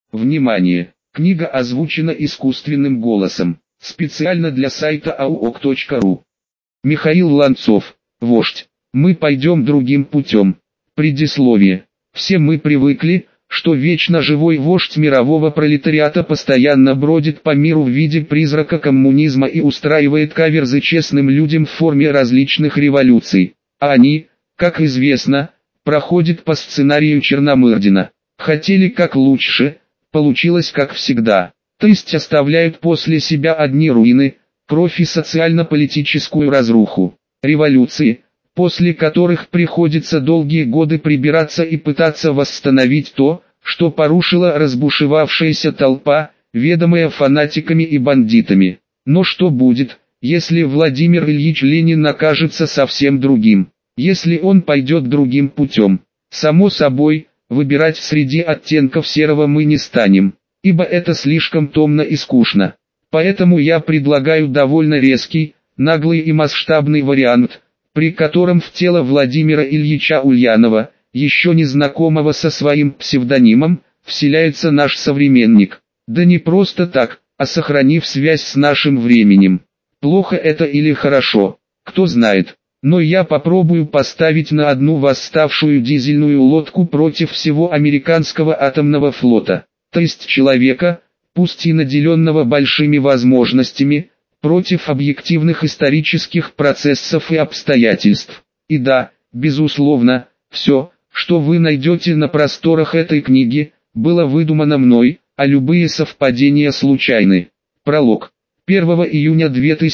Внимание! Книга озвучена искусственным голосом. Специально для сайта auok.ru. Михаил Ланцов, вождь. Мы пойдем другим путем. Предисловие. Все мы привыкли, что вечно живой вождь мирового пролетариата постоянно бродит по миру в виде призрака коммунизма и устраивает каверзы честным людям в форме различных революций. А они, как известно, проходят по сценарию Черномырдина. Хотели как лучше, получилось как всегда. То есть оставляют после себя одни руины, кровь и социально-политическую разруху. Революции, после которых приходится долгие годы прибираться и пытаться восстановить то, что порушила разбушевавшаяся толпа, ведомая фанатиками и бандитами. Но что будет, если Владимир Ильич Ленин окажется совсем другим? Если он пойдет другим путем? Само собой, выбирать среди оттенков серого мы не станем, ибо это слишком томно и скучно. Поэтому я предлагаю довольно резкий, наглый и масштабный вариант, при котором в тело Владимира Ильича Ульянова, еще не знакомого со своим псевдонимом, вселяется наш современник. Да не просто так, а сохранив связь с нашим временем. Плохо это или хорошо, кто знает. Но я попробую поставить на одну восставшую дизельную лодку против всего американского атомного флота. То есть человека, пусть и наделенного большими возможностями, против объективных исторических процессов и обстоятельств. И да, безусловно, все, что вы найдете на просторах этой книги, было выдумано мной, а любые совпадения случайны. Пролог. 1 июня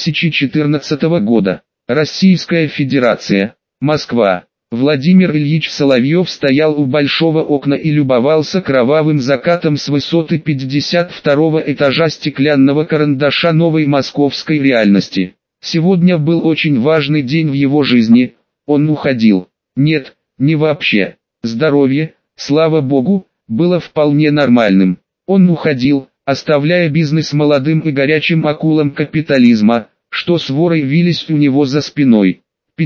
2014 года. Российская Федерация. Москва. Владимир Ильич Соловьев стоял у большого окна и любовался кровавым закатом с высоты 52-го этажа стеклянного карандаша новой московской реальности. Сегодня был очень важный день в его жизни, он уходил. Нет, не вообще. Здоровье, слава богу, было вполне нормальным. Он уходил, оставляя бизнес молодым и горячим акулам капитализма, что сворой вились у него за спиной.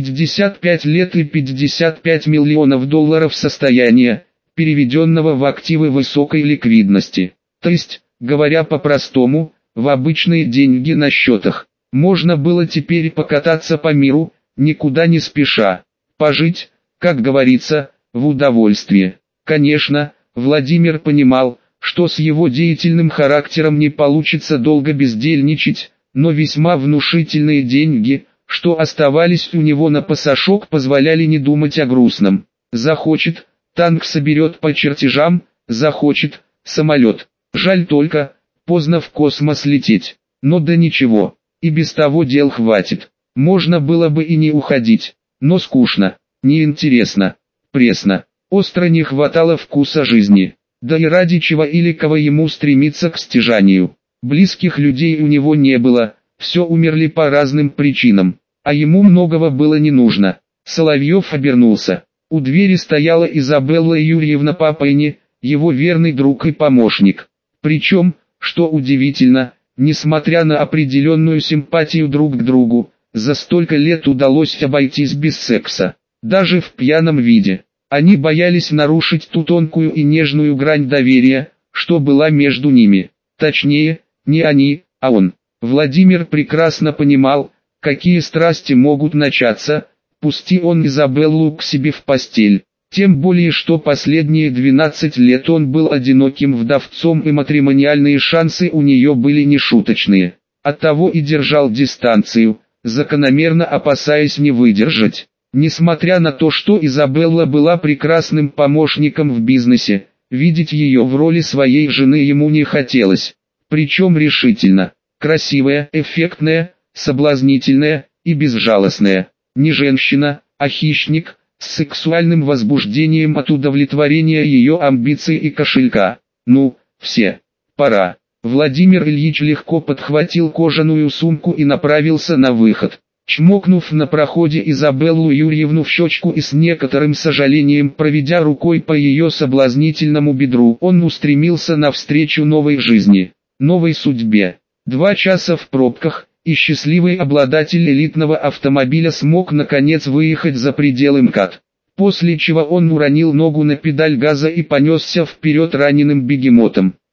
55 лет и 55 миллионов долларов состояния, переведенного в активы высокой ликвидности. То есть, говоря по-простому, в обычные деньги на счетах. Можно было теперь покататься по миру, никуда не спеша. Пожить, как говорится, в удовольствие. Конечно, Владимир понимал, что с его деятельным характером не получится долго бездельничать, но весьма внушительные деньги, что оставались у него на пасашок, позволяли не думать о грустном. Захочет, танк соберет по чертежам, захочет, самолет. Жаль только, поздно в космос лететь. Но да ничего, и без того дел хватит. Можно было бы и не уходить, но скучно, неинтересно, пресно, остро не хватало вкуса жизни. Да и ради чего или кого ему стремиться к стяжанию. Близких людей у него не было, все умерли по разным причинам, а ему многого было не нужно. Соловьев обернулся. У двери стояла Изабелла Юрьевна Папайни, его верный друг и помощник. Причем, что удивительно, несмотря на определенную симпатию друг к другу, за столько лет удалось обойтись без секса, даже в пьяном виде. Они боялись нарушить ту тонкую и нежную грань доверия, что была между ними. Точнее, не они, а он. Владимир прекрасно понимал, какие страсти могут начаться, пусти он Изабеллу к себе в постель. Тем более, что последние 12 лет он был одиноким вдовцом и матримониальные шансы у нее были нешуточные. Оттого и держал дистанцию, закономерно опасаясь не выдержать. Несмотря на то, что Изабелла была прекрасным помощником в бизнесе, видеть ее в роли своей жены ему не хотелось. Причем решительно. Красивая, эффектная, соблазнительная и безжалостная. Не женщина, а хищник, с сексуальным возбуждением от удовлетворения ее амбиций и кошелька. Ну, все. Пора. Владимир Ильич легко подхватил кожаную сумку и направился на выход. Чмокнув на проходе Изабеллу Юрьевну в щечку и с некоторым сожалением проведя рукой по ее соблазнительному бедру, он устремился навстречу новой жизни, новой судьбе. 2 часа в пробках, и счастливый обладатель элитного автомобиля смог наконец выехать за пределы МКАД. После чего он уронил ногу на педаль газа и понесся вперед раненым бегемотом.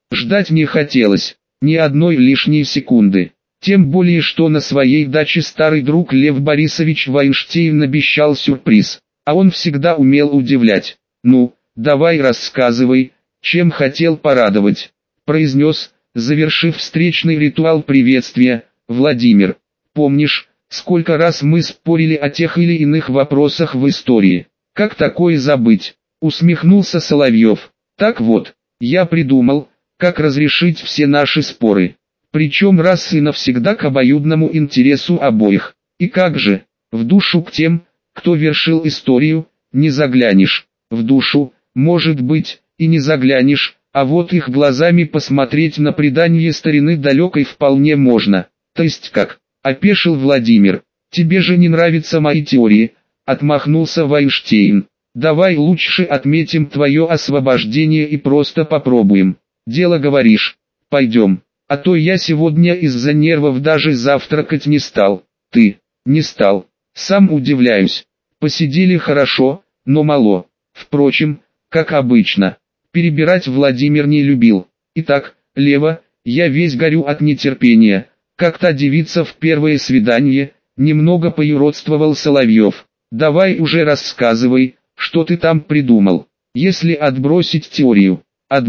Ждать не хотелось, ни одной лишней секунды. Тем более, что на своей даче старый друг Лев Борисович Вайнштейн обещал сюрприз, а он всегда умел удивлять. «Ну, давай рассказывай, чем хотел порадовать», — произнес, завершив встречный ритуал приветствия, Владимир. «Помнишь, сколько раз мы спорили о тех или иных вопросах в истории? Как такое забыть?» — усмехнулся Соловьев. «Так вот, я придумал, как разрешить все наши споры. Причем раз и навсегда к обоюдному интересу обоих. И как же, в душу к тем, кто вершил историю, не заглянешь. В душу, может быть, и не заглянешь, а вот их глазами посмотреть на предание старины далекой вполне можно. То есть как?» — опешил Владимир. «Тебе же не нравятся мои теории», — отмахнулся Вайнштейн. «Давай лучше отметим твое освобождение и просто попробуем. Дело говоришь. Пойдем. А то я сегодня из-за нервов даже завтракать не стал». «Ты не стал. Сам удивляюсь. Посидели хорошо, но мало. Впрочем, как обычно». Перебирать Владимир не любил. «Итак, Лева, я весь горю от нетерпения. Как та девица в первое свидание», — немного поюродствовал Соловьев. «Давай уже рассказывай, что ты там придумал. Если отбросить теорию».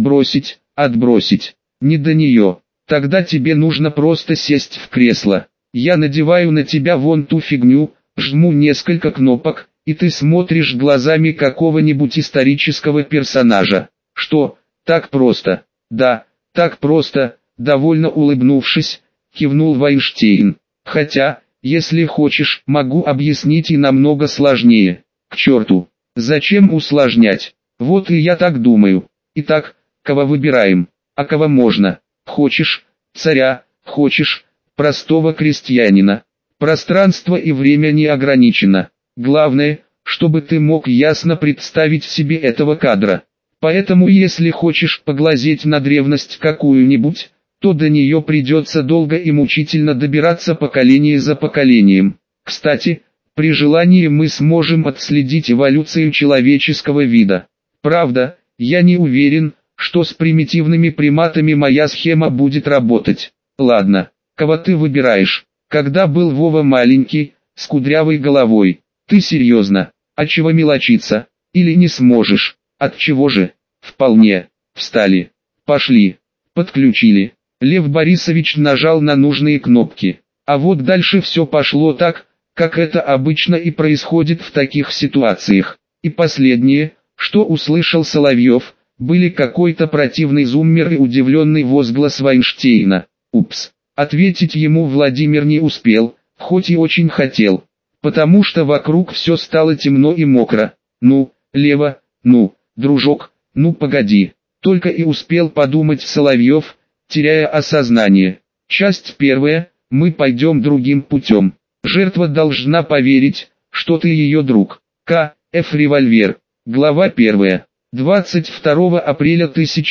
Отбросить. Не до нее. Тогда тебе нужно просто сесть в кресло. Я надеваю на тебя вон ту фигню, жму несколько кнопок, и ты смотришь глазами какого-нибудь исторического персонажа. Что, так просто?» «Да, так просто», — довольно улыбнувшись, кивнул Вайнштейн. «Хотя, если хочешь, могу объяснить и намного сложнее». «К черту! Зачем усложнять? Вот и я так думаю. Итак, кого выбираем? А кого можно? Хочешь царя, хочешь простого крестьянина. Пространство и время не ограничено. Главное, чтобы ты мог ясно представить себе этого кадра. Поэтому если хочешь поглазеть на древность какую-нибудь, то до нее придется долго и мучительно добираться поколение за поколением. Кстати, при желании мы сможем отследить эволюцию человеческого вида. Правда, я не уверен, что с примитивными приматами моя схема будет работать. Ладно, кого ты выбираешь? Когда был Вова маленький, с кудрявой головой? Ты серьезно? А чего мелочиться? Или не сможешь? От чего же? Вполне. Встали. Пошли. Подключили. Лев Борисович нажал на нужные кнопки. А вот дальше все пошло так, как это обычно и происходит в таких ситуациях. И последнее, что услышал Соловьев, были какой-то противный зуммер и удивленный возглас Вайнштейна. «Упс». Ответить ему Владимир не успел, хоть и очень хотел, потому что вокруг все стало темно и мокро. «Ну, Лева, ну, дружок, ну погоди», только и успел подумать Соловьев, теряя осознание. Часть первая, мы пойдем другим путем. Жертва должна поверить, что ты ее друг. К.Ф. Револьвер. Глава 1. 22 апреля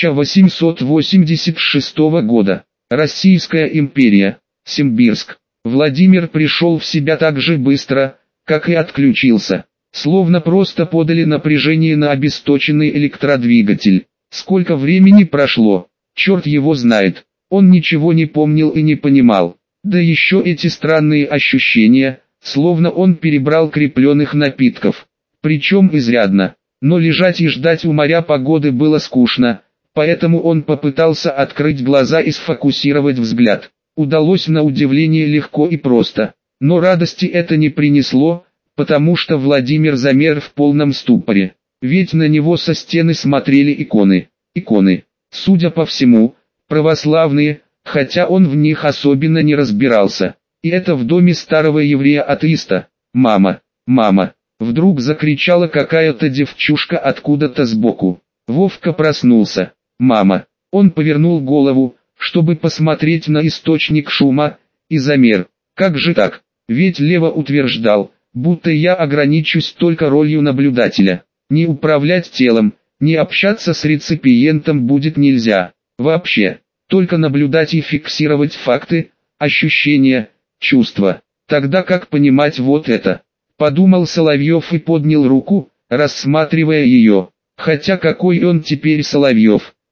1886 года. Российская империя. Симбирск. Владимир пришел в себя так же быстро, как и отключился. Словно просто подали напряжение на обесточенный электродвигатель. Сколько времени прошло, черт его знает. Он ничего не помнил и не понимал. Да еще эти странные ощущения, словно он перебрал крепленных напитков. Причем изрядно. Но лежать и ждать у моря погоды было скучно, поэтому он попытался открыть глаза и сфокусировать взгляд. Удалось на удивление легко и просто. Но радости это не принесло, потому что Владимир замер в полном ступоре. Ведь на него со стены смотрели иконы. Иконы, судя по всему, православные, хотя он в них особенно не разбирался. И это в доме старого еврея-атеиста. «Мама! Мама!» Вдруг закричала какая-то девчушка откуда-то сбоку. Вовка проснулся. «Мама!» Он повернул голову, чтобы посмотреть на источник шума, и замер. «Как же так? Ведь Лева утверждал, будто я ограничусь только ролью наблюдателя. Не управлять телом, не общаться с реципиентом будет нельзя. Вообще, только наблюдать и фиксировать факты, ощущения, чувства. Тогда как понимать вот это?» Подумал Соловьев и поднял руку, рассматривая ее. Хотя какой он теперь Соловьев?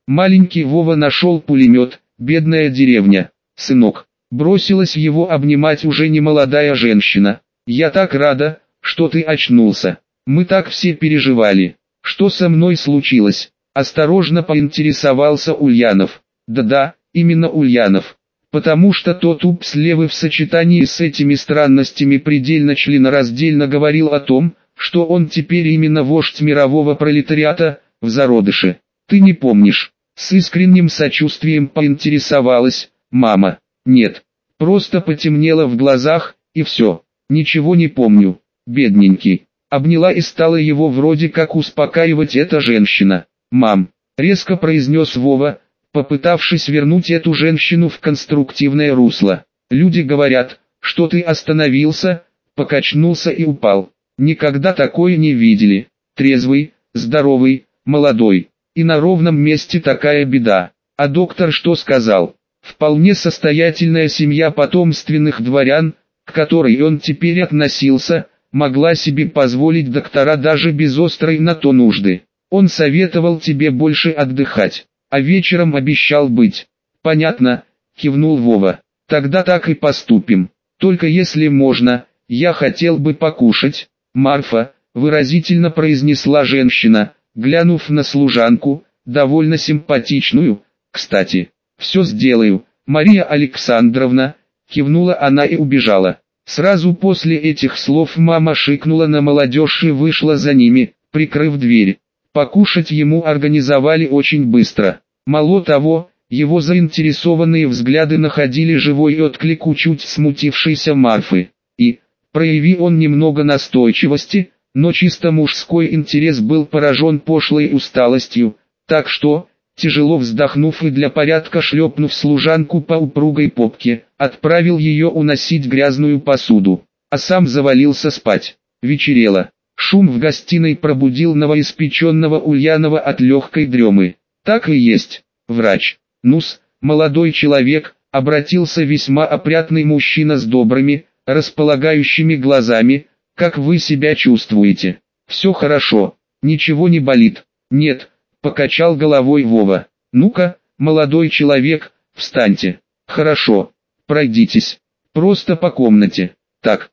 Маленький Вова нашел пулемет, бедная деревня. Сынок, бросилась его обнимать уже немолодая женщина. Я так рада, что ты очнулся. Мы так все переживали. Что со мной случилось? Осторожно поинтересовался Ульянов. Да-да, именно Ульянов. Потому что тот Упслевы в сочетании с этими странностями предельно членораздельно говорил о том, что он теперь именно вождь мирового пролетариата, в зародыше. Ты не помнишь? С искренним сочувствием поинтересовалась мама. Нет, просто потемнело в глазах, и все. Ничего не помню, бедненький. Обняла и стала его вроде как успокаивать эта женщина. «Мам», — резко произнес Вова, попытавшись вернуть эту женщину в конструктивное русло. «Люди говорят, что ты остановился, покачнулся и упал. Никогда такое не видели. Трезвый, здоровый, молодой. И на ровном месте такая беда. А доктор что сказал? Вполне состоятельная семья потомственных дворян, к которой он теперь относился, могла себе позволить доктора даже без острой на то нужды. Он советовал тебе больше отдыхать, а вечером обещал быть». «Понятно», — кивнул Вова. «Тогда так и поступим. Только если можно, я хотел бы покушать». «Марфа», — выразительно произнесла женщина, глянув на служанку, довольно симпатичную. «Кстати, все сделаю, Мария Александровна», — кивнула она и убежала. Сразу после этих слов мама шикнула на молодежь и вышла за ними, прикрыв дверь. Покушать ему организовали очень быстро. Мало того, его заинтересованные взгляды находили живой отклик у чуть смутившейся Марфы. И, прояви он немного настойчивости, но чисто мужской интерес был поражен пошлой усталостью, так что, тяжело вздохнув и для порядка шлепнув служанку по упругой попке, отправил ее уносить грязную посуду, а сам завалился спать. Вечерело. Шум в гостиной пробудил новоиспеченного Ульянова от легкой дремы. «Так и есть, врач. Ну-с, молодой человек», — обратился весьма опрятный мужчина с добрыми, располагающими глазами. «Как вы себя чувствуете? Все хорошо, ничего не болит?» «Нет», — покачал головой Вова. «Ну-ка, молодой человек, встаньте. Хорошо, пройдитесь. Просто по комнате. Так,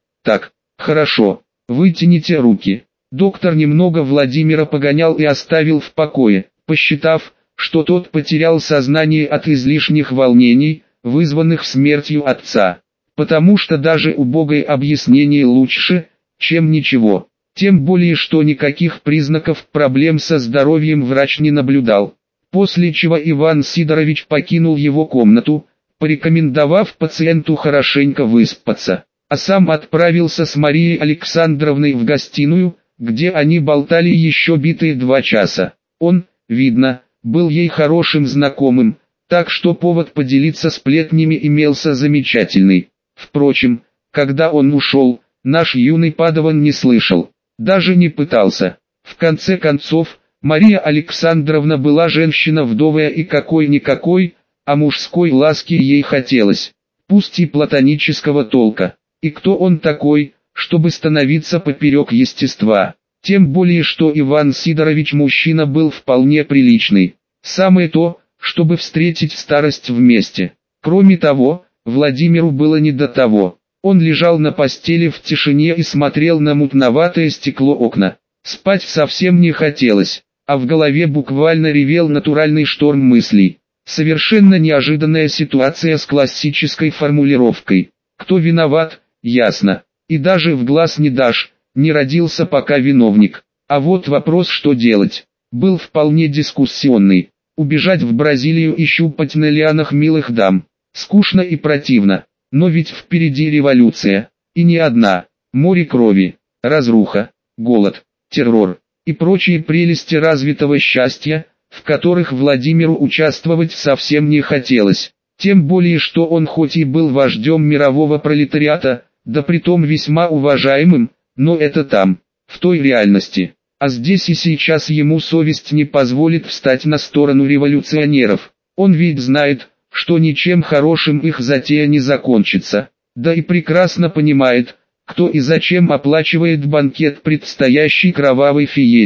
хорошо. Вытяните руки». Доктор немного Владимира погонял и оставил в покое, посчитав, что тот потерял сознание от излишних волнений, вызванных смертью отца. Потому что даже убогое объяснение лучше, чем ничего. Тем более, что никаких признаков проблем со здоровьем врач не наблюдал. После чего Иван Сидорович покинул его комнату, порекомендовав пациенту хорошенько выспаться, а сам отправился с Марией Александровной в гостиную, где они болтали еще битые 2 часа. Он, видно, был ей хорошим знакомым, так что повод поделиться сплетнями имелся замечательный. Впрочем, когда он ушел, наш юный падаван не слышал, даже не пытался. В конце концов, Мария Александровна была женщина вдовая и какой-никакой, а мужской ласки ей хотелось, пусть и платонического толка. И кто он такой, чтобы становиться поперек естества? Тем более, что Иван Сидорович мужчина был вполне приличный. Самое то, чтобы встретить старость вместе. Кроме того, Владимиру было не до того. Он лежал на постели в тишине и смотрел на мутноватое стекло окна. Спать совсем не хотелось, а в голове буквально ревел натуральный шторм мыслей. Совершенно неожиданная ситуация с классической формулировкой. Кто виноват, ясно. И даже в глаз не дашь, не родился пока виновник. А вот вопрос, что делать, был вполне дискуссионный. Убежать в Бразилию и щупать на лианах милых дам. Скучно и противно. Но ведь впереди революция. И не одна. Море крови, разруха, голод, террор и прочие прелести развитого счастья, в которых Владимиру участвовать совсем не хотелось. Тем более, что он хоть и был вождем мирового пролетариата, да притом весьма уважаемым, но это там, в той реальности. А здесь и сейчас ему совесть не позволит встать на сторону революционеров. Он ведь знает, что ничем хорошим их затея не закончится. Да и прекрасно понимает, кто и зачем оплачивает банкет предстоящей кровавой феерии.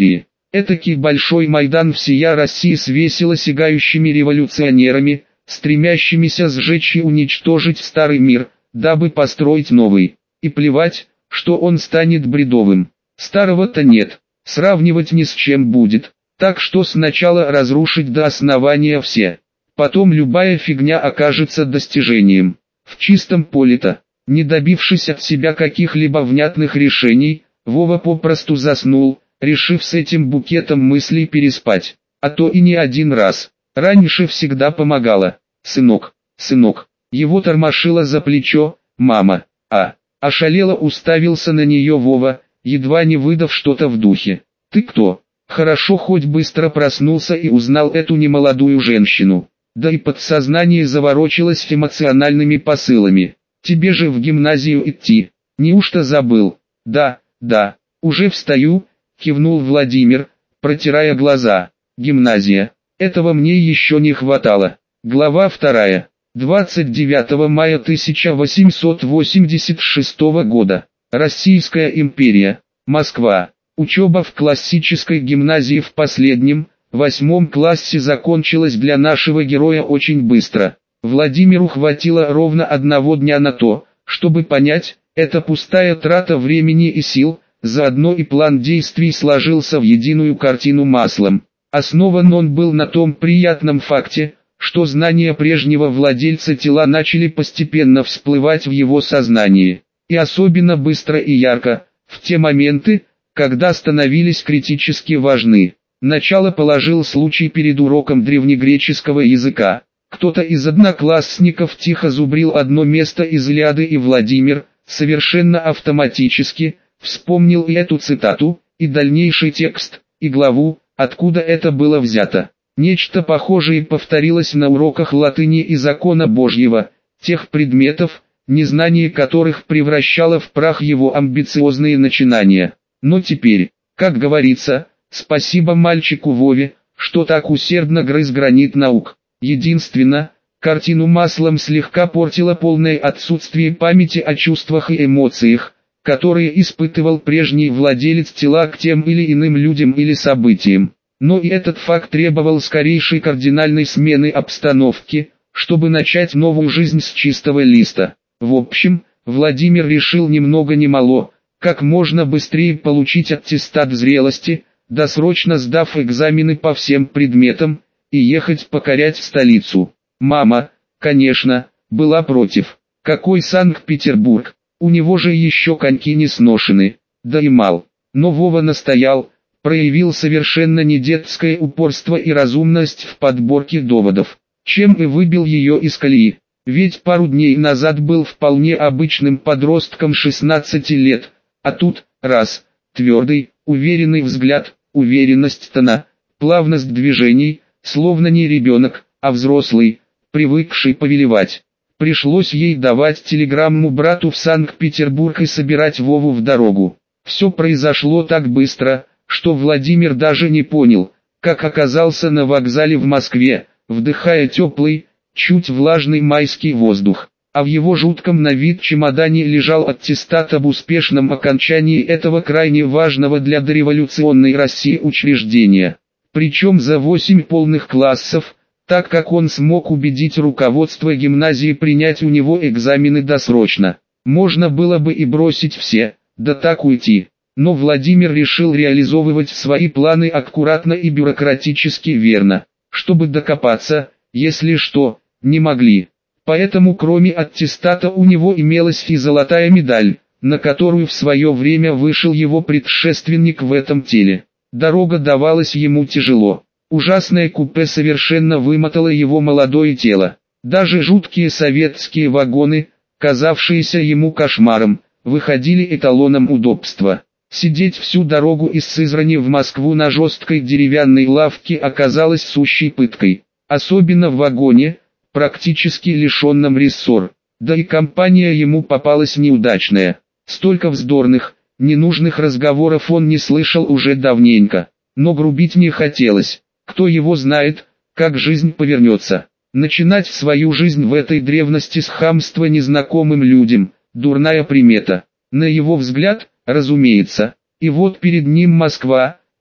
Этакий большой Майдан всея России с весело сигающими революционерами, стремящимися сжечь и уничтожить старый мир, дабы построить новый. И плевать, что он станет бредовым. Старого-то нет, сравнивать ни с чем будет. Так что сначала разрушить до основания все. Потом любая фигня окажется достижением. В чистом поле-то, не добившись от себя каких-либо внятных решений, Вова попросту заснул, решив с этим букетом мыслей переспать. А то и не один раз. Раньше всегда помогала. «Сынок, сынок». Его тормошило за плечо, «Мама». Ошалело уставился на нее Вова, едва не выдав что-то в духе. «Ты кто?» Хорошо хоть быстро проснулся и узнал эту немолодую женщину. Да и подсознание заворочилось эмоциональными посылами. «Тебе же в гимназию идти. Неужто забыл?» «Да, уже встаю», кивнул Владимир, протирая глаза. «Гимназия. Этого мне еще не хватало». Глава 2. 29 мая 1886 года. Российская империя. Москва. Учеба в классической гимназии в последнем, 8 классе закончилась для нашего героя очень быстро. Владимиру хватило ровно одного дня на то, чтобы понять, это пустая трата времени и сил, заодно и план действий сложился в единую картину маслом. Основан он был на том приятном факте, что знания прежнего владельца тела начали постепенно всплывать в его сознании. И особенно быстро и ярко, в те моменты, когда становились критически важны. Начало положил случай перед уроком древнегреческого языка. Кто-то из одноклассников тихо зубрил одно место из Илиады, и Владимир, совершенно автоматически, вспомнил и эту цитату, и дальнейший текст, и главу, откуда это было взято. Нечто похожее повторилось на уроках латыни и закона Божьего, тех предметов, незнание которых превращало в прах его амбициозные начинания. Но теперь, как говорится, спасибо мальчику Вове, что так усердно грыз гранит наук. Единственно, картину маслом слегка портило полное отсутствие памяти о чувствах и эмоциях, которые испытывал прежний владелец тела к тем или иным людям или событиям. Но и этот факт требовал скорейшей кардинальной смены обстановки, чтобы начать новую жизнь с чистого листа. В общем, Владимир решил ни много ни мало, как можно быстрее получить аттестат зрелости, досрочно сдав экзамены по всем предметам, и ехать покорять столицу. Мама, конечно, была против. Какой Санкт-Петербург, у него же еще коньки не сношены, да и мал. Но Вова настоял, проявил совершенно не детское упорство и разумность в подборке доводов, чем и выбил ее из колеи. Ведь пару дней назад был вполне обычным подростком 16 лет, а тут, раз, твердый, уверенный взгляд, уверенность тона, плавность движений, словно не ребенок, а взрослый, привыкший повелевать. Пришлось ей давать телеграмму брату в Санкт-Петербург и собирать Вову в дорогу. Все произошло так быстро, что Владимир даже не понял, как оказался на вокзале в Москве, вдыхая теплый, чуть влажный майский воздух. А в его жутком на вид чемодане лежал аттестат об успешном окончании этого крайне важного для дореволюционной России учреждения. Причем за 8 полных классов, так как он смог убедить руководство гимназии принять у него экзамены досрочно. Можно было бы и бросить все, да так уйти. Но Владимир решил реализовывать свои планы аккуратно и бюрократически верно, чтобы докопаться, если что, не могли. Поэтому кроме аттестата у него имелась и золотая медаль, на которую в свое время вышел его предшественник в этом теле. Дорога давалась ему тяжело. Ужасное купе совершенно вымотало его молодое тело. Даже жуткие советские вагоны, казавшиеся ему кошмаром, выходили эталоном удобства. Сидеть всю дорогу из Сызрани в Москву на жесткой деревянной лавке оказалось сущей пыткой. Особенно в вагоне, практически лишенном рессор. Да и компания ему попалась неудачная. Столько вздорных, ненужных разговоров он не слышал уже давненько. Но грубить не хотелось. Кто его знает, как жизнь повернется. Начинать свою жизнь в этой древности с хамства незнакомым людям – дурная примета. На его взгляд, разумеется. И вот перед ним Москва,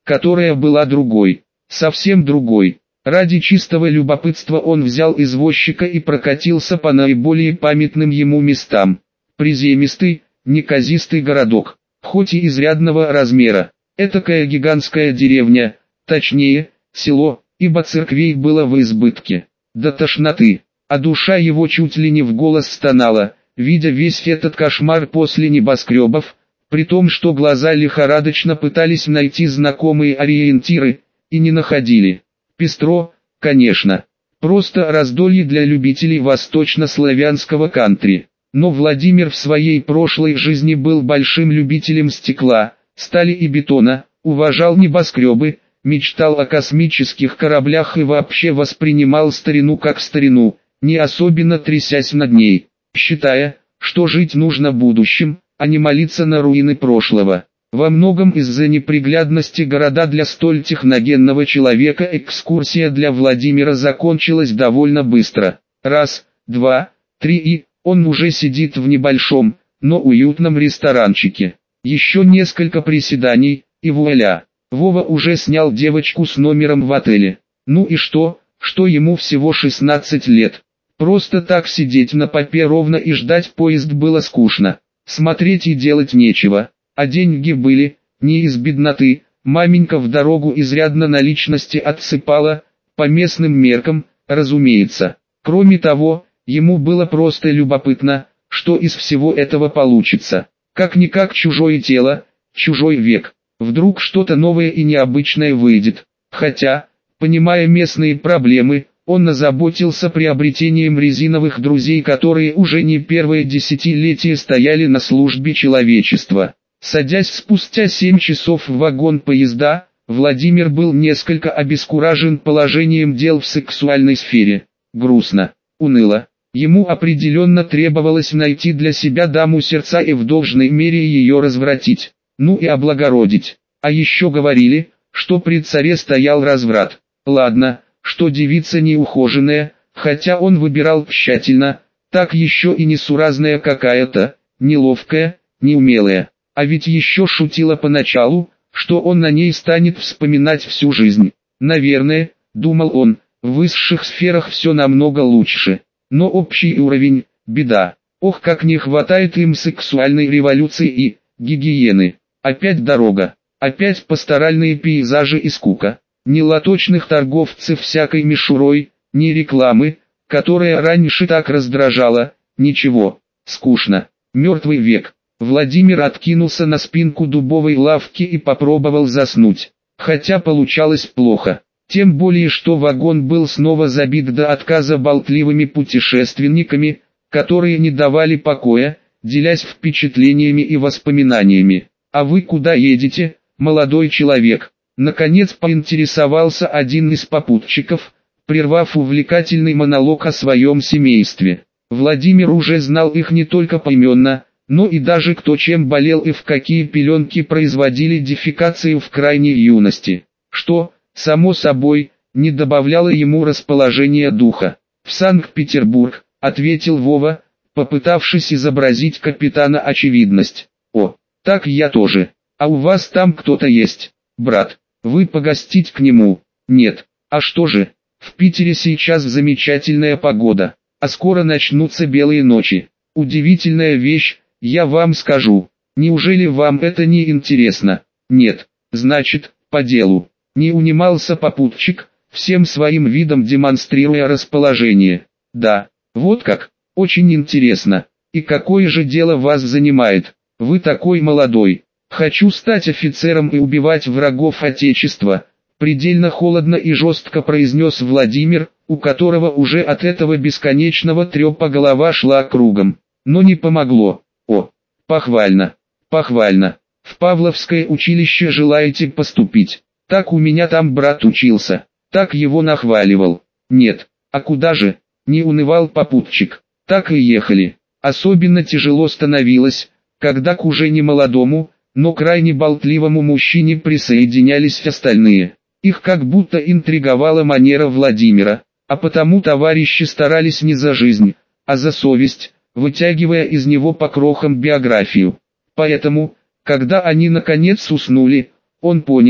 которая была другой, совсем другой. Ради чистого любопытства он взял извозчика и прокатился по наиболее памятным ему местам. Приземистый, неказистый городок, хоть и изрядного размера, этакая гигантская деревня, точнее, село, ибо церквей было в избытке, до тошноты, а душа его чуть ли не в голос стонала, видя весь этот кошмар после небоскребов, при том, что глаза лихорадочно пытались найти знакомые ориентиры, и не находили. Пестро, конечно, просто раздолье для любителей восточнославянского кантри. Но Владимир в своей прошлой жизни был большим любителем стекла, стали и бетона, уважал небоскребы, мечтал о космических кораблях и вообще воспринимал старину как старину, не особенно трясясь над ней, считая, что жить нужно будущим, а не молиться на руины прошлого. Во многом из-за неприглядности города для столь техногенного человека экскурсия для Владимира закончилась довольно быстро. Раз, два, три и он уже сидит в небольшом, но уютном ресторанчике. Еще несколько приседаний, и вуаля, Вова уже снял девочку с номером в отеле. Ну и что ему всего 16 лет. Просто так сидеть на попе ровно и ждать поезд было скучно. Смотреть и делать нечего. А деньги были, не из бедноты, маменька в дорогу изрядно наличности отсыпала, по местным меркам, разумеется. Кроме того, ему было просто любопытно, что из всего этого получится. Как-никак чужое тело, чужой век, вдруг что-то новое и необычное выйдет. Хотя, понимая местные проблемы, он озаботился приобретением резиновых друзей, которые уже не первое десятилетие стояли на службе человечества. Садясь спустя 7 часов в вагон поезда, Владимир был несколько обескуражен положением дел в сексуальной сфере. Грустно, уныло. Ему определенно требовалось найти для себя даму сердца и в должной мере ее развратить, ну и облагородить. А еще говорили, что при царе стоял разврат. Ладно, что девица неухоженная, хотя он выбирал тщательно, так еще и несуразная какая-то, неловкая, неумелая. А ведь еще шутила поначалу, что он на ней станет вспоминать всю жизнь. Наверное, думал он, в высших сферах все намного лучше. Но общий уровень – беда. Ох, как не хватает им сексуальной революции и гигиены. Опять дорога, опять пасторальные пейзажи и скука. Ни лоточных торговцев всякой мишурой, ни рекламы, которая раньше так раздражала, ничего. Скучно. Мертвый век. Владимир откинулся на спинку дубовой лавки и попробовал заснуть. Хотя получалось плохо. Тем более, что вагон был снова забит до отказа болтливыми путешественниками, которые не давали покоя, делясь впечатлениями и воспоминаниями. «А вы куда едете, молодой человек?» Наконец поинтересовался один из попутчиков, прервав увлекательный монолог о своем семействе. Владимир уже знал их не только поименно, но и даже кто чем болел и в какие пеленки производили дефекацию в крайней юности. Что, само собой, не добавляло ему расположения духа. «В Санкт-Петербург», — ответил Вова, попытавшись изобразить капитана очевидность. «О, так я тоже. А у вас там кто-то есть, брат? Вы погостить к нему?» «Нет. А что же? В Питере сейчас замечательная погода, а скоро начнутся белые ночи. Удивительная вещь, я вам скажу. Неужели вам это не интересно?» «Нет. Значит, по делу». Не унимался попутчик, всем своим видом демонстрируя расположение. «Да, вот как, очень интересно. И какое же дело вас занимает? Вы такой молодой». «Хочу стать офицером и убивать врагов Отечества», предельно холодно и жестко произнес Владимир, у которого уже от этого бесконечного трепа голова шла кругом. Но не помогло. «О, похвально, похвально. В Павловское училище желаете поступить?» «Так у меня там брат учился, так его нахваливал». «Нет, а куда же?» — не унывал попутчик. Так и ехали. Особенно тяжело становилось, когда к уже не молодому, но крайне болтливому мужчине присоединялись остальные. Их как будто интриговала манера Владимира, а потому товарищи старались не за жизнь, а за совесть, вытягивая из него по крохам биографию. Поэтому, когда они наконец уснули, он понял,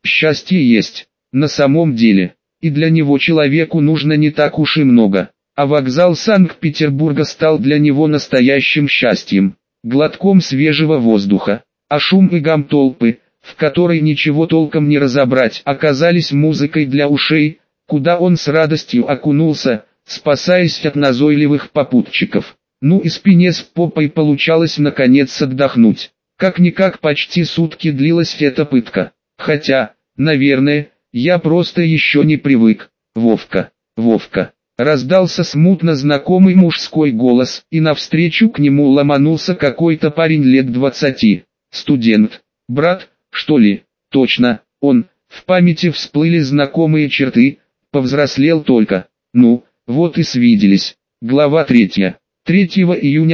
Счастье есть, на самом деле, и для него человеку нужно не так уж и много. А вокзал Санкт-Петербурга стал для него настоящим счастьем, глотком свежего воздуха, а шум и гам толпы, в которой ничего толком не разобрать, оказались музыкой для ушей, куда он с радостью окунулся, спасаясь от назойливых попутчиков. Ну и спине с попой получалось наконец отдохнуть. Как-никак почти сутки длилась эта пытка. Хотя, наверное, я просто еще не привык. Вовка, Вовка. Раздался смутно знакомый мужской голос, и навстречу к нему ломанулся какой-то парень лет 20. Студент. Брат, что ли? Точно, он. В памяти всплыли знакомые черты. Повзрослел только. Ну, вот и свиделись. Глава 3. 3 июня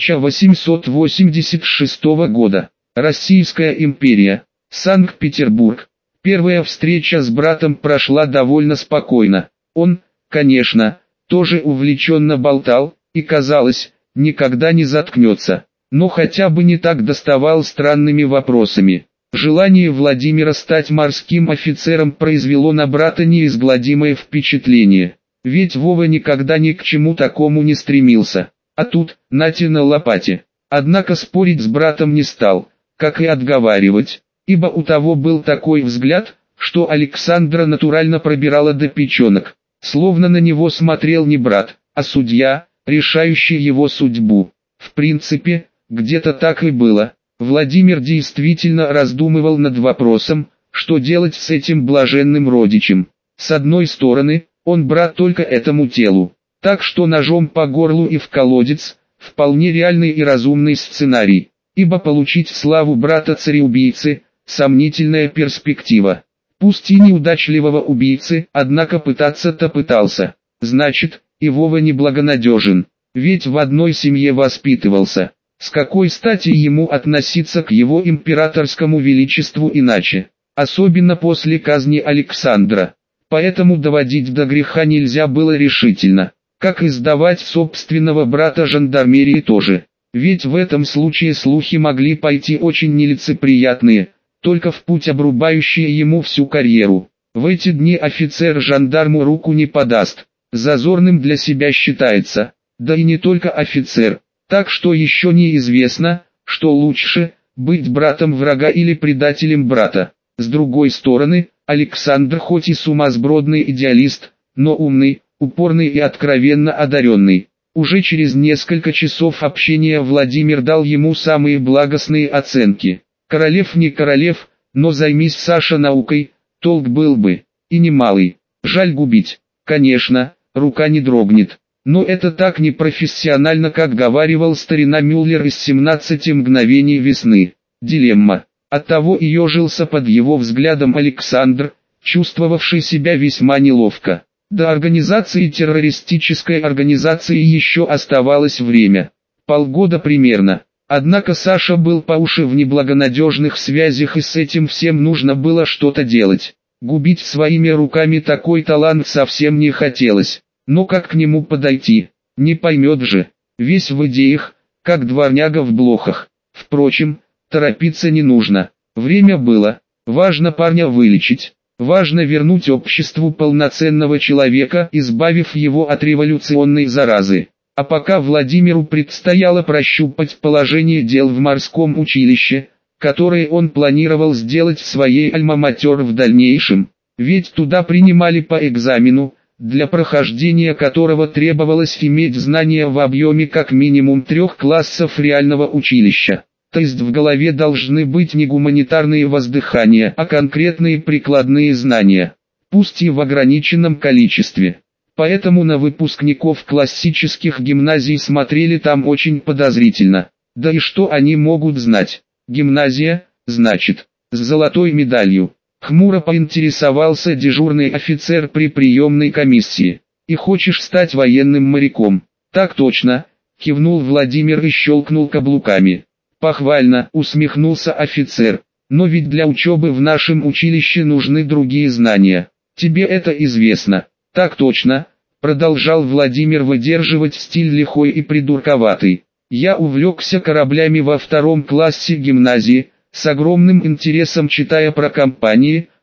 1886 года. Российская империя. Санкт-Петербург. Первая встреча с братом прошла довольно спокойно. Он, конечно, тоже увлеченно болтал, и казалось, никогда не заткнется, но хотя бы не так доставал странными вопросами. Желание Владимира стать морским офицером произвело на брата неизгладимое впечатление, ведь Вова никогда ни к чему такому не стремился. А тут, нате на лопате. Однако спорить с братом не стал, как и отговаривать, ибо у того был такой взгляд, что Александра натурально пробирала до печенок, словно на него смотрел не брат, а судья, решающий его судьбу. В принципе, где-то так и было. Владимир действительно раздумывал над вопросом, что делать с этим блаженным родичем. С одной стороны, он брат только этому телу, так что ножом по горлу и в колодец – вполне реальный и разумный сценарий, ибо получить славу брата-цареубийцы – сомнительная перспектива. Пусть и неудачливого убийцы, однако пытаться-то пытался. Значит, и Вова неблагонадежен, ведь в одной семье воспитывался. С какой стати ему относиться к его императорскому величеству иначе, особенно после казни Александра. Поэтому доводить до греха нельзя было решительно, как и сдавать собственного брата жандармерии тоже, ведь в этом случае слухи могли пойти очень нелицеприятные, только в путь обрубающие ему всю карьеру. В эти дни офицер жандарму руку не подаст, зазорным для себя считается, да и не только офицер, так что еще неизвестно, что лучше, быть братом врага или предателем брата. С другой стороны, Александр хоть и сумасбродный идеалист, но умный, упорный и откровенно одаренный. Уже через несколько часов общения Владимир дал ему самые благостные оценки. Королев не королев, но займись, Саша, наукой, толк был бы, и немалый. Жаль губить. Конечно, рука не дрогнет. Но это так непрофессионально, как говаривал старина Мюллер из 17 мгновений весны. Дилемма. Оттого и ежился под его взглядом Александр, чувствовавший себя весьма неловко. До организации террористической организации еще оставалось время. Полгода примерно. Однако Саша был по уши в неблагонадежных связях, и с этим всем нужно было что-то делать. Губить своими руками такой талант совсем не хотелось. Но как к нему подойти? Не поймет же. Весь в идеях, как дворняга в блохах. Впрочем, торопиться не нужно. Время было. Важно парня вылечить. Важно вернуть обществу полноценного человека, избавив его от революционной заразы. А пока Владимиру предстояло прощупать положение дел в морском училище, которое он планировал сделать своей альма-матер в дальнейшем. Ведь туда принимали по экзамену, для прохождения которого требовалось иметь знания в объеме как минимум 3 классов реального училища. То есть в голове должны быть не гуманитарные воздыхания, а конкретные прикладные знания, пусть и в ограниченном количестве. Поэтому на выпускников классических гимназий смотрели там очень подозрительно. Да и что они могут знать? Гимназия, значит, с золотой медалью. Хмуро поинтересовался дежурный офицер при приемной комиссии. И хочешь стать военным моряком? Так точно, кивнул Владимир и щелкнул каблуками. Похвально, усмехнулся офицер. Но ведь для учебы в нашем училище нужны другие знания. Тебе это известно. Так точно, продолжал Владимир выдерживать стиль лихой и придурковатый. Я увлекся кораблями во 2 классе гимназии, с огромным интересом читая про компании,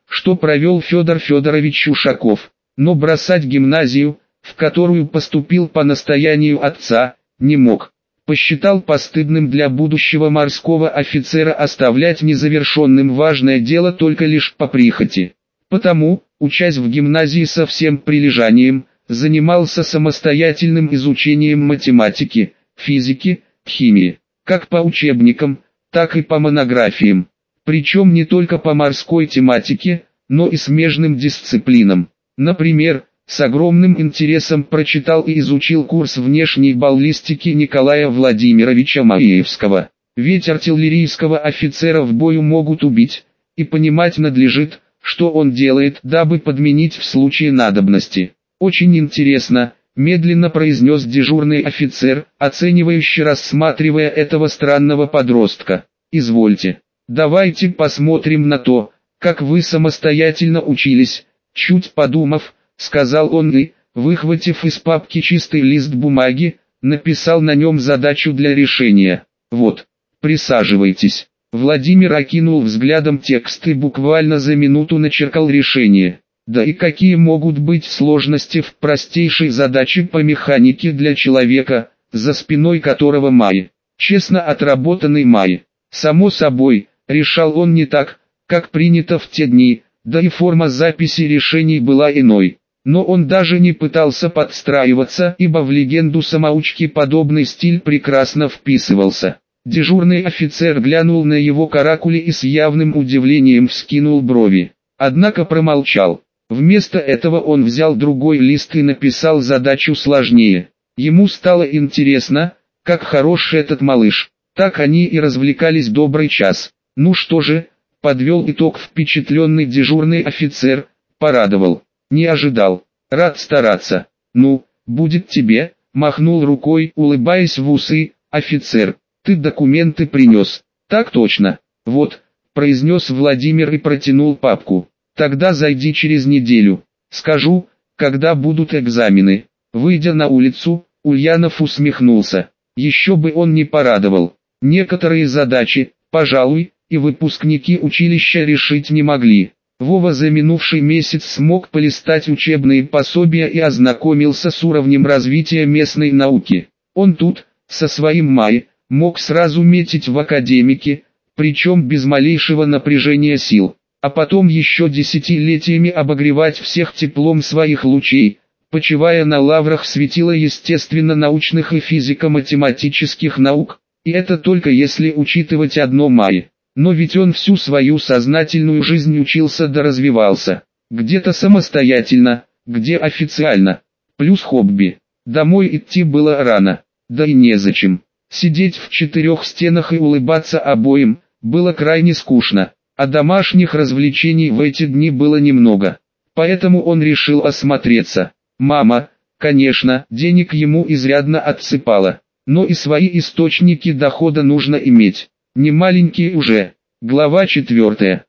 что провел Федор Федорович Ушаков. Но бросать гимназию, в которую поступил по настоянию отца, не мог. Посчитал постыдным для будущего морского офицера оставлять незавершенным важное дело только лишь по прихоти. Потому, учась в гимназии со всем прилежанием, занимался самостоятельным изучением математики, физики, химии, как по учебникам, так и по монографиям. Причем не только по морской тематике, но и смежным дисциплинам. Например, с огромным интересом прочитал и изучил курс внешней баллистики Николая Владимировича Маеевского. Ведь артиллерийского офицера в бою могут убить, и понимать надлежит, что он делает, дабы подменить в случае надобности. «Очень интересно», — медленно произнес дежурный офицер, оценивающе рассматривая этого странного подростка. «Извольте. Давайте посмотрим на то, как вы самостоятельно учились», — чуть подумав, сказал он и, выхватив из папки чистый лист бумаги, написал на нем задачу для решения. «Вот, присаживайтесь». Владимир окинул взглядом текст и буквально за минуту начеркал решение. Да и какие могут быть сложности в простейшей задаче по механике для человека, за спиной которого май, честно отработанный май. Само собой, решал он не так, как принято в те дни, да и форма записи решений была иной. Но он даже не пытался подстраиваться, ибо в легенду самоучки подобный стиль прекрасно вписывался. Дежурный офицер глянул на его каракули и с явным удивлением вскинул брови. Однако промолчал. Вместо этого он взял другой лист и написал задачу сложнее. Ему стало интересно, как хорош этот малыш. Так они и развлекались добрый час. Ну что же, подвел итог впечатленный дежурный офицер, порадовал. Не ожидал. Рад стараться. Ну, будет тебе, махнул рукой, улыбаясь в усы, офицер. Ты документы принес. Так точно. Вот, произнес Владимир и протянул папку. Тогда зайди через неделю. Скажу, когда будут экзамены. Выйдя на улицу, Ульянов усмехнулся. Еще бы он не порадовал. Некоторые задачи, пожалуй, и выпускники училища решить не могли. Вова за минувший месяц смог полистать учебные пособия и ознакомился с уровнем развития местной науки. Он тут, со своим МАИ, мог сразу метить в академики, причем без малейшего напряжения сил, а потом еще десятилетиями обогревать всех теплом своих лучей, почивая на лаврах светила естественно-научных и физико-математических наук, и это только если учитывать одно МАИ. Но ведь он всю свою сознательную жизнь учился да развивался, где-то самостоятельно, где официально, плюс хобби. Домой идти было рано, да и незачем. Сидеть в четырех стенах и улыбаться обоим, было крайне скучно, а домашних развлечений в эти дни было немного. Поэтому он решил осмотреться. Мама, конечно, денег ему изрядно отсыпала, но и свои источники дохода нужно иметь. Не маленькие уже. Глава 4.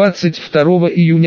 22 июня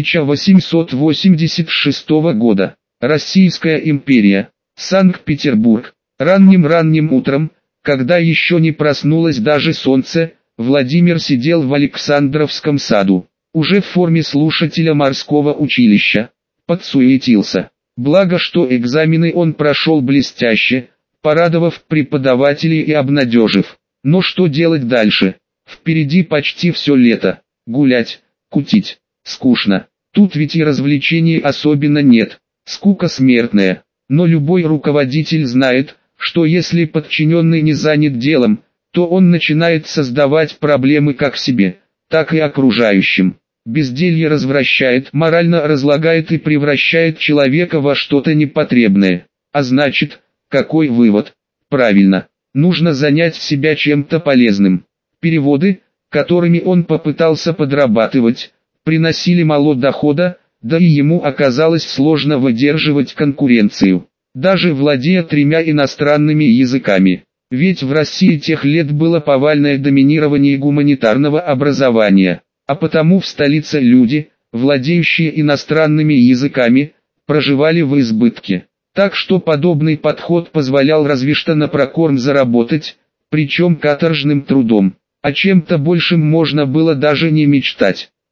1886 года. Российская империя. Санкт-Петербург. Ранним утром, когда еще не проснулось даже солнце, Владимир сидел в Александровском саду, уже в форме слушателя морского училища. Подсуетился. Благо, что экзамены он прошел блестяще, порадовав преподавателей и обнадежив. Но что делать дальше? Впереди почти все лето. Гулять, кутить. Скучно. Тут ведь и развлечений особенно нет. Скука смертная. Но любой руководитель знает, что если подчиненный не занят делом, то он начинает создавать проблемы как себе, так и окружающим. Безделье развращает, морально разлагает и превращает человека во что-то непотребное. А значит, какой вывод? Правильно. Нужно занять себя чем-то полезным. Переводы, которыми он попытался подрабатывать, приносили мало дохода, да и ему оказалось сложно выдерживать конкуренцию, даже владея 3 иностранными языками. Ведь в России тех лет было повальное доминирование гуманитарного образования, а потому в столице люди, владеющие иностранными языками, проживали в избытке. Так что подобный подход позволял разве что на прокорм заработать, причем каторжным трудом. О чем-то большем можно было даже не мечтать.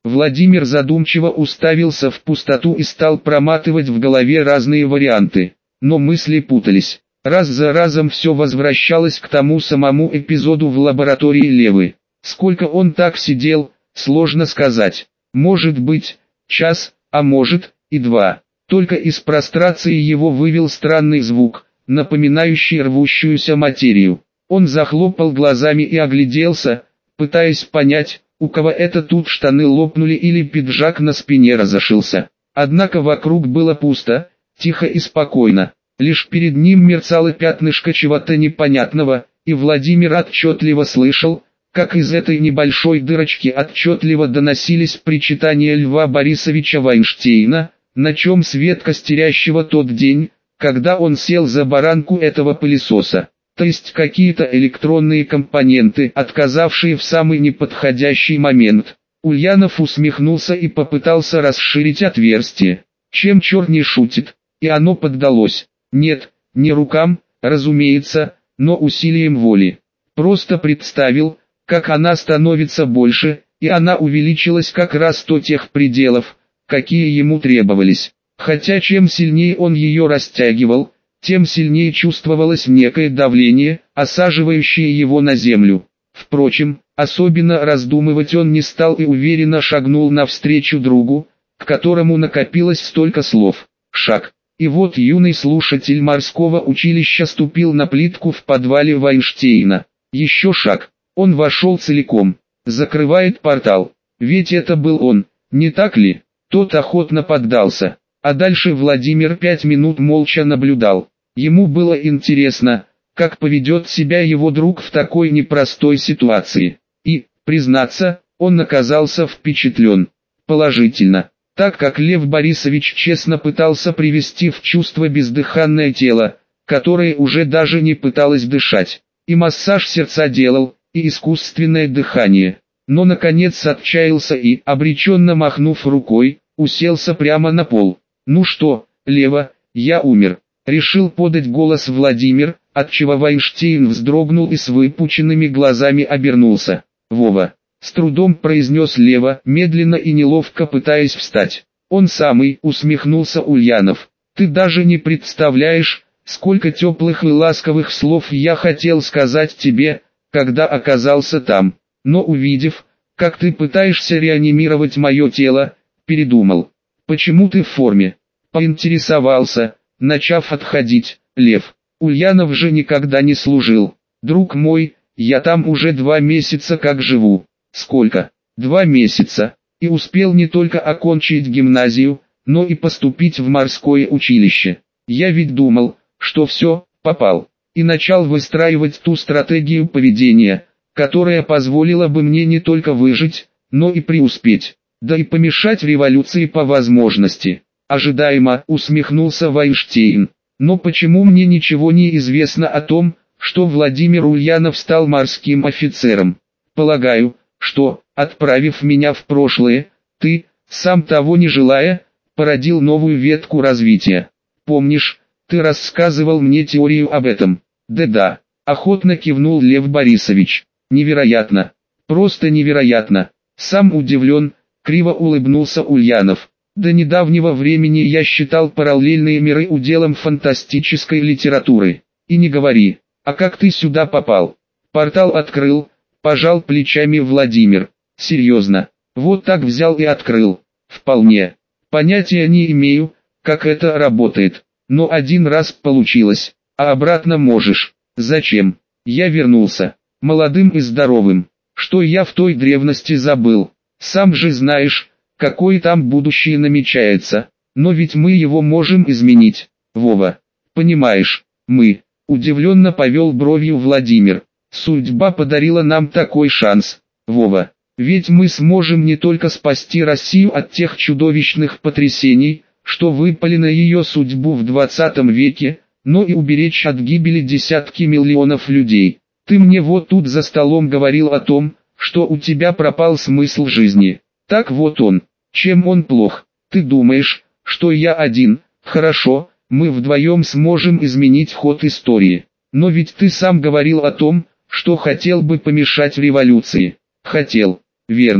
Владимир задумчиво уставился в пустоту и стал проматывать в голове разные варианты. Но мысли путались. Раз за разом все возвращалось к тому самому эпизоду в лаборатории Левы. Сколько он так сидел, сложно сказать. Может быть, час, а может, и два. Только из прострации его вывел странный звук, напоминающий рвущуюся материю. Он захлопал глазами и огляделся, пытаясь понять, у кого это тут штаны лопнули или пиджак на спине разошился. Однако вокруг было пусто, тихо и спокойно. Лишь перед ним мерцало пятнышко чего-то непонятного, и Владимир отчетливо слышал, как из этой небольшой дырочки отчетливо доносились причитания Льва Борисовича Вайнштейна, на чем свет костерящего тот день, когда он сел за баранку этого пылесоса. То есть какие-то электронные компоненты, отказавшие в самый неподходящий момент. Ульянов усмехнулся и попытался расширить отверстие. Чем черт не шутит, и оно поддалось. Нет, не рукам, разумеется, но усилием воли. Просто представил, как она становится больше, и она увеличилась как раз до тех пределов, какие ему требовались. Хотя чем сильнее он ее растягивал, тем сильнее чувствовалось некое давление, осаживающее его на землю. Впрочем, особенно раздумывать он не стал и уверенно шагнул навстречу другу, к которому накопилось столько слов. Шаг. И вот юный слушатель морского училища ступил на плитку в подвале Вайнштейна. Еще шаг. Он вошел целиком. Закрывает портал. Ведь это был он, не так ли? Тот охотно поддался. А дальше Владимир 5 минут молча наблюдал. Ему было интересно, как поведет себя его друг в такой непростой ситуации. И, признаться, он оказался впечатлен. Положительно. Так как Лев Борисович честно пытался привести в чувство бездыханное тело, которое уже даже не пыталось дышать. И массаж сердца делал, и искусственное дыхание. Но наконец отчаялся и, обреченно махнув рукой, уселся прямо на пол. «Ну что, Лева, я умер», — решил подать голос Владимир, отчего Вайнштейн вздрогнул и с выпученными глазами обернулся. «Вова», — с трудом произнес Лева, медленно и неловко пытаясь встать. «Он самый», — усмехнулся Ульянов. «Ты даже не представляешь, сколько теплых и ласковых слов я хотел сказать тебе, когда оказался там. Но увидев, как ты пытаешься реанимировать мое тело, передумал. Почему ты в форме?» Поинтересовался, начав отходить, Лев. «Ульянов же никогда не служил. Друг мой, я там уже 2 месяца как живу». «Сколько?» 2 месяца. И успел не только окончить гимназию, но и поступить в морское училище. Я ведь думал, что все, попал. И начал выстраивать ту стратегию поведения, которая позволила бы мне не только выжить, но и преуспеть. Да и помешать революции по возможности. Ожидаемо, усмехнулся Вайнштейн. Но почему мне ничего не известно о том, что Владимир Ульянов стал морским офицером? Полагаю, что, отправив меня в прошлое, ты, сам того не желая, породил новую ветку развития. Помнишь, ты рассказывал мне теорию об этом? Да-да, охотно кивнул Лев Борисович. Невероятно. Просто невероятно. Сам удивлен, криво улыбнулся Ульянов. До недавнего времени я считал параллельные миры уделом фантастической литературы. И не говори, а как ты сюда попал? Портал открыл, пожал плечами Владимир. Серьезно, вот так взял и открыл. Вполне. Понятия не имею, как это работает. Но один раз получилось, а обратно можешь. Зачем? Я вернулся. Молодым и здоровым. Что я в той древности забыл. Сам же знаешь, какое там будущее намечается. Но ведь мы его можем изменить, Вова. Понимаешь, мы. Удивленно повел бровью Владимир. Судьба подарила нам такой шанс, Вова. Ведь мы сможем не только спасти Россию от тех чудовищных потрясений, что выпали на ее судьбу в 20 веке, но и уберечь от гибели десятки миллионов людей. Ты мне вот тут за столом говорил о том, что у тебя пропал смысл жизни. Так вот он. Чем он плох? Ты думаешь, что я один? Хорошо, мы вдвоем сможем изменить ход истории. Но ведь ты сам говорил о том, что хотел бы помешать революции. Хотел. Верно.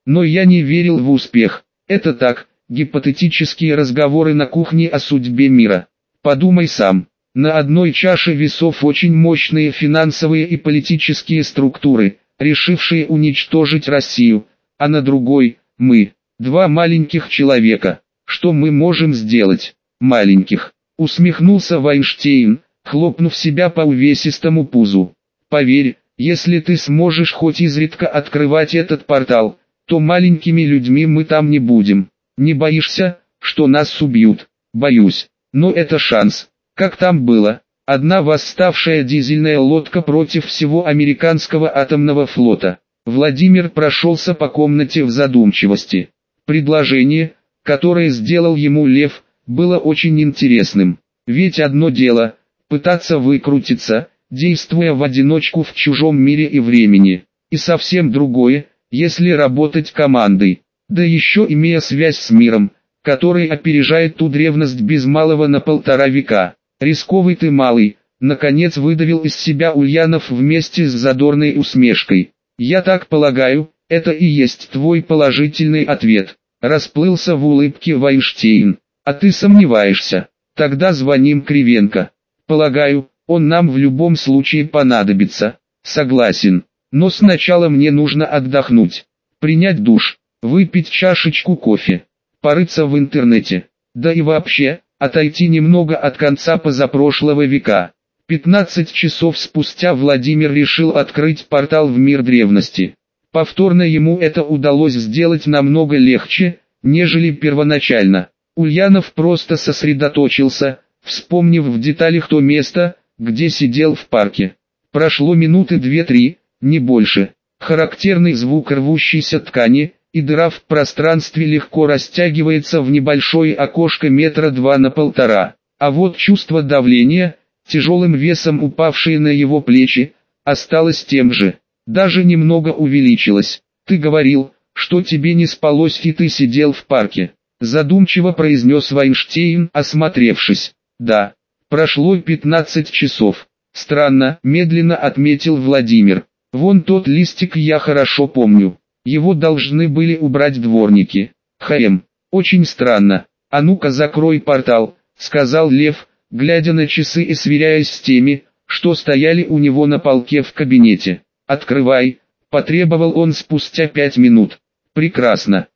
Но я не верил в успех. Это так, гипотетические разговоры на кухне о судьбе мира. Подумай сам. На одной чаше весов очень мощные финансовые и политические структуры, решившие уничтожить Россию, а на другой – мы, два маленьких человека. Что мы можем сделать? Маленьких. Усмехнулся Вайнштейн, хлопнув себя по увесистому пузу. Поверь, если ты сможешь хоть изредка открывать этот портал, то маленькими людьми мы там не будем. Не боишься, что нас убьют? Боюсь. Но это шанс. Как там было? Одна восставшая дизельная лодка против всего американского атомного флота. Владимир прошелся по комнате в задумчивости. Предложение, которое сделал ему Лев, было очень интересным. Ведь одно дело – пытаться выкрутиться, действуя в одиночку в чужом мире и времени. И совсем другое, если работать командой. Да еще имея связь с миром, который опережает ту древность без малого на 1,5 века. «Рисковый ты малый», наконец выдавил из себя Ульянов вместе с задорной усмешкой. «Я так полагаю, это и есть твой положительный ответ», расплылся в улыбке Вайнштейн. «А ты сомневаешься? Тогда звоним Кривенко. Полагаю, он нам в любом случае понадобится». «Согласен, но сначала мне нужно отдохнуть, принять душ, выпить чашечку кофе, порыться в интернете, да и вообще, отойти немного от конца позапрошлого века». 15 часов спустя Владимир решил открыть портал в мир древности. Повторно ему это удалось сделать намного легче, нежели первоначально. Ульянов просто сосредоточился, вспомнив в деталях то место, где сидел в парке. Прошло минуты 2-3, не больше. Характерный звук рвущейся ткани, и дыра в пространстве легко растягивается в небольшое окошко 2 метра на 1,5. А вот чувство давления, тяжелым весом упавшее на его плечи, осталось тем же. Даже немного увеличилось. «Ты говорил, что тебе не спалось и ты сидел в парке», задумчиво произнес Вайнштейн, осмотревшись. «Да, прошло 15 часов. Странно», медленно отметил Владимир. «Вон тот листик я хорошо помню. Его должны были убрать дворники. Очень странно. А ну-ка закрой портал», сказал Лев, глядя на часы и сверяясь с теми, что стояли у него на полке в кабинете. «Открывай», потребовал он спустя 5 минут. «Прекрасно.